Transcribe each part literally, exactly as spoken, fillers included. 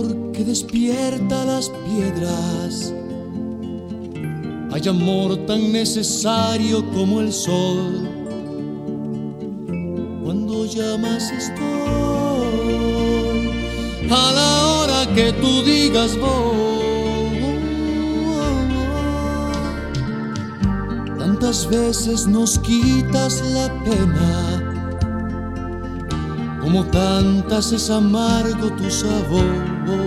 amor que despierta las piedras, hay amor tan necesario como el sol. Cuando llamas estoy, a la hora que tú digas voy. Tantas veces nos quitas la pena, como tantas es amargo tu sabor.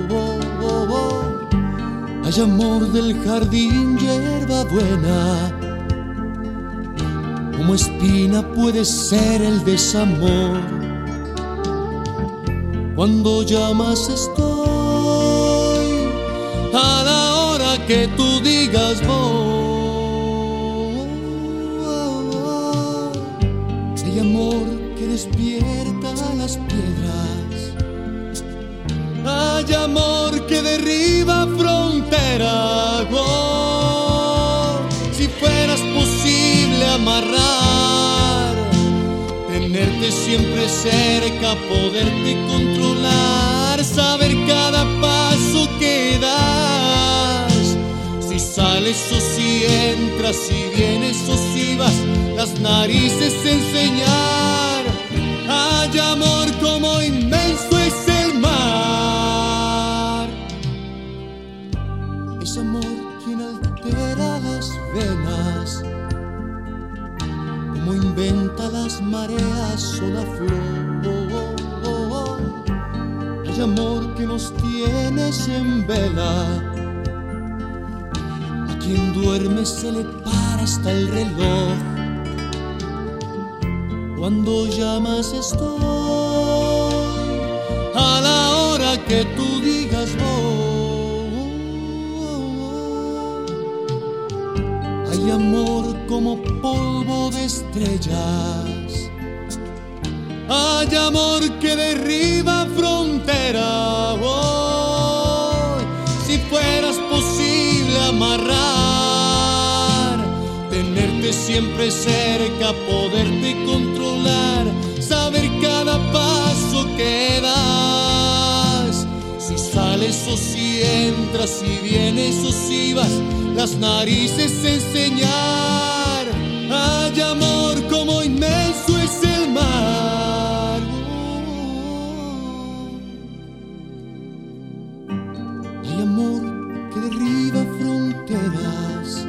Hay amor del jardín, hierba buena, como espina puede ser el desamor. Cuando llamas estoy, a la hora que tú digas voy. Hay amor que despierta las piedras, hay amor que derriba fronteras. Oh, si fueras posible amarrar, tenerte siempre cerca, poderte controlar, saber cada paso que das, si sales o si entras, si vienes o si vas, las narices enseñar. Hay amor como inmenso es el mar, es amor quien altera las venas, como inventa las mareas o la flor. Hay amor que nos tienes en vela, a quien duerme se le para hasta el reloj. Cuando llamas estoy, a la hora que tú digas voy. Hay amor como polvo de estrellas, hay amor que derriba fronteras. Oh, si fueras posible amarrar, tenerte siempre cerca, poderte controlar, saber cada paso que das, si sales o si entras, si vienes o si vas, las narices enseñar. Hay amor como inmenso es el mar. Hay amor que derriba fronteras,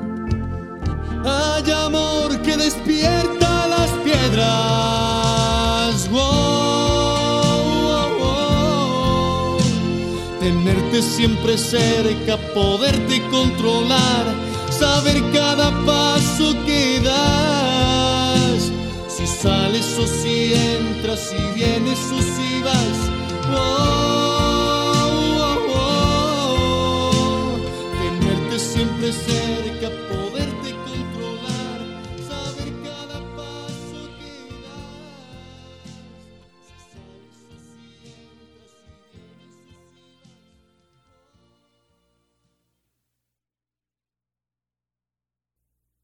hay amor que despierta las piedras. Oh, oh, oh. Tenerte siempre cerca, poderte controlar, saber cada paso que das, si sales o si entras, si vienes o si vas. Oh,